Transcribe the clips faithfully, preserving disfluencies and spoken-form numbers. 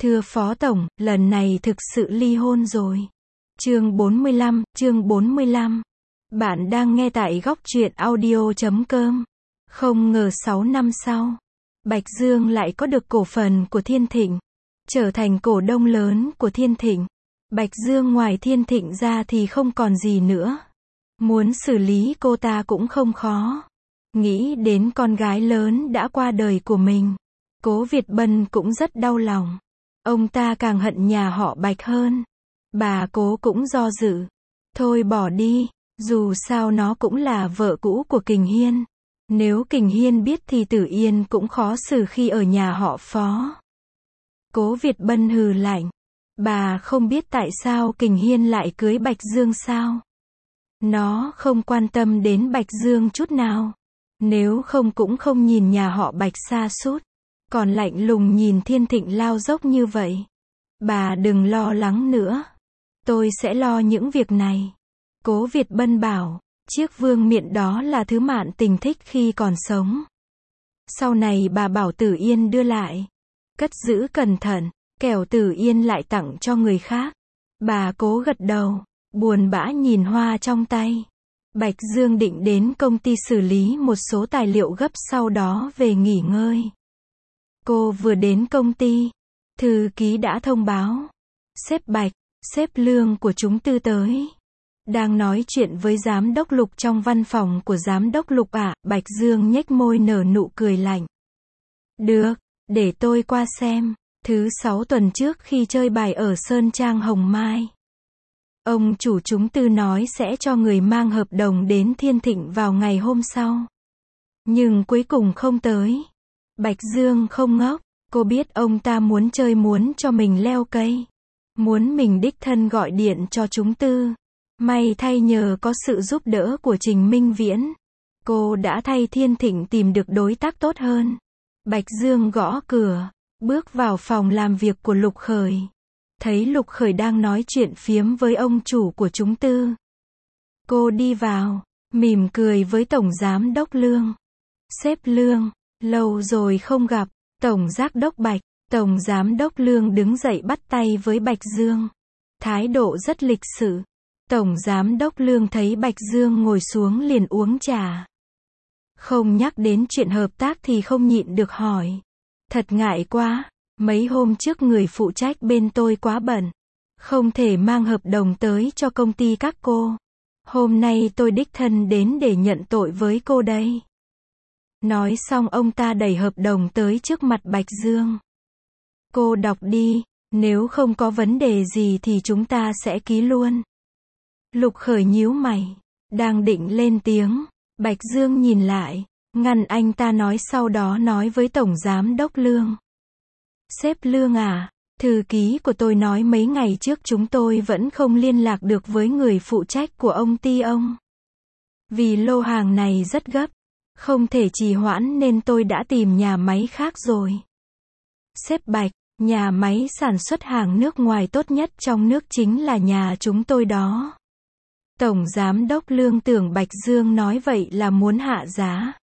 Thưa Phó Tổng, lần này thực sự ly hôn rồi. Chương bốn mươi lăm, chương bốn mươi lăm. Bạn đang nghe tại góc truyện audio chấm com. Không ngờ sáu năm sau, Bạch Dương lại có được cổ phần của Thiên Thịnh, trở thành cổ đông lớn của Thiên Thịnh. Bạch Dương ngoài Thiên Thịnh ra thì không còn gì nữa. Muốn xử lý cô ta cũng không khó. Nghĩ đến con gái lớn đã qua đời của mình, Cố Việt Bân cũng rất đau lòng. Ông ta càng hận nhà họ Bạch hơn. Bà Cố cũng do dự. Thôi bỏ đi, dù sao nó cũng là vợ cũ của Kình Hiên. Nếu Kình Hiên biết thì Tử Yên cũng khó xử khi ở nhà họ Phó. Cố Việt Bân hừ lạnh. Bà không biết tại sao Kình Hiên lại cưới Bạch Dương sao? Nó không quan tâm đến Bạch Dương chút nào. Nếu không cũng không nhìn nhà họ Bạch sa sút, còn lạnh lùng nhìn Thiên Thịnh lao dốc như vậy. Bà đừng lo lắng nữa. Tôi sẽ lo những việc này. Cố Việt Bân bảo, chiếc vương miện đó là thứ Mạn Tình thích khi còn sống. Sau này bà bảo Tử Yên đưa lại. Cất giữ cẩn thận, kẻo Tử Yên lại tặng cho người khác. Bà Cố gật đầu, buồn bã nhìn hoa trong tay. Bạch Dương định đến công ty xử lý một số tài liệu gấp sau đó về nghỉ ngơi. Cô vừa đến công ty, thư ký đã thông báo. Sếp Bạch, sếp Lương của chúng tư tới. Đang nói chuyện với giám đốc Lục trong văn phòng của giám đốc Lục ạ. Bạch Dương nhếch môi nở nụ cười lạnh. Được, để tôi qua xem. Thứ sáu tuần trước khi chơi bài ở Sơn Trang Hồng Mai, ông chủ chúng tư nói sẽ cho người mang hợp đồng đến Thiên Thịnh vào ngày hôm sau. Nhưng cuối cùng không tới. Bạch Dương không ngốc, cô biết ông ta muốn chơi muốn cho mình leo cây. Muốn mình đích thân gọi điện cho chúng tư. May thay nhờ có sự giúp đỡ của Trình Minh Viễn, cô đã thay Thiên Thịnh tìm được đối tác tốt hơn. Bạch Dương gõ cửa, bước vào phòng làm việc của Lục Khởi. Thấy Lục Khởi đang nói chuyện phiếm với ông chủ của chúng tư. Cô đi vào, mỉm cười với Tổng Giám Đốc Lương. Sếp Lương, lâu rồi không gặp. Tổng Giám Đốc Bạch. Tổng Giám Đốc Lương đứng dậy bắt tay với Bạch Dương. Thái độ rất lịch sự. Tổng Giám Đốc Lương thấy Bạch Dương ngồi xuống liền uống trà. Không nhắc đến chuyện hợp tác thì không nhịn được hỏi. Thật ngại quá, mấy hôm trước người phụ trách bên tôi quá bận. Không thể mang hợp đồng tới cho công ty các cô. Hôm nay tôi đích thân đến để nhận tội với cô đây. Nói xong ông ta đẩy hợp đồng tới trước mặt Bạch Dương. Cô đọc đi, nếu không có vấn đề gì thì chúng ta sẽ ký luôn. Lục Khởi nhíu mày, đang định lên tiếng. Bạch Dương nhìn lại, ngăn anh ta nói, sau đó nói với Tổng Giám Đốc Lương. Sếp Lương à, thư ký của tôi nói mấy ngày trước chúng tôi vẫn không liên lạc được với người phụ trách của ông ty ông. Vì lô hàng này rất gấp, không thể trì hoãn nên tôi đã tìm nhà máy khác rồi. Sếp Bạch, nhà máy sản xuất hàng nước ngoài tốt nhất trong nước chính là nhà chúng tôi đó. Tổng Giám Đốc Lương tưởng Bạch Dương nói vậy là muốn hạ giá.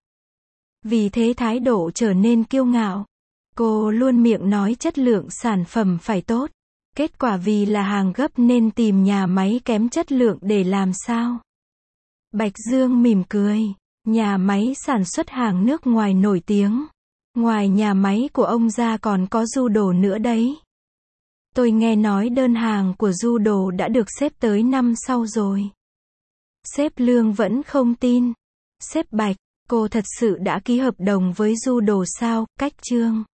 Vì thế thái độ trở nên kiêu ngạo. Cô luôn miệng nói chất lượng sản phẩm phải tốt. Kết quả vì là hàng gấp nên tìm nhà máy kém chất lượng để làm sao? Bạch Dương mỉm cười. Nhà máy sản xuất hàng nước ngoài nổi tiếng. Ngoài nhà máy của ông ra còn có Du Đồ nữa đấy. Tôi nghe nói đơn hàng của Du Đồ đã được xếp tới năm sau rồi. Sếp Lương vẫn không tin. Sếp Bạch, cô thật sự đã ký hợp đồng với Du Đồ sao? Cách chương.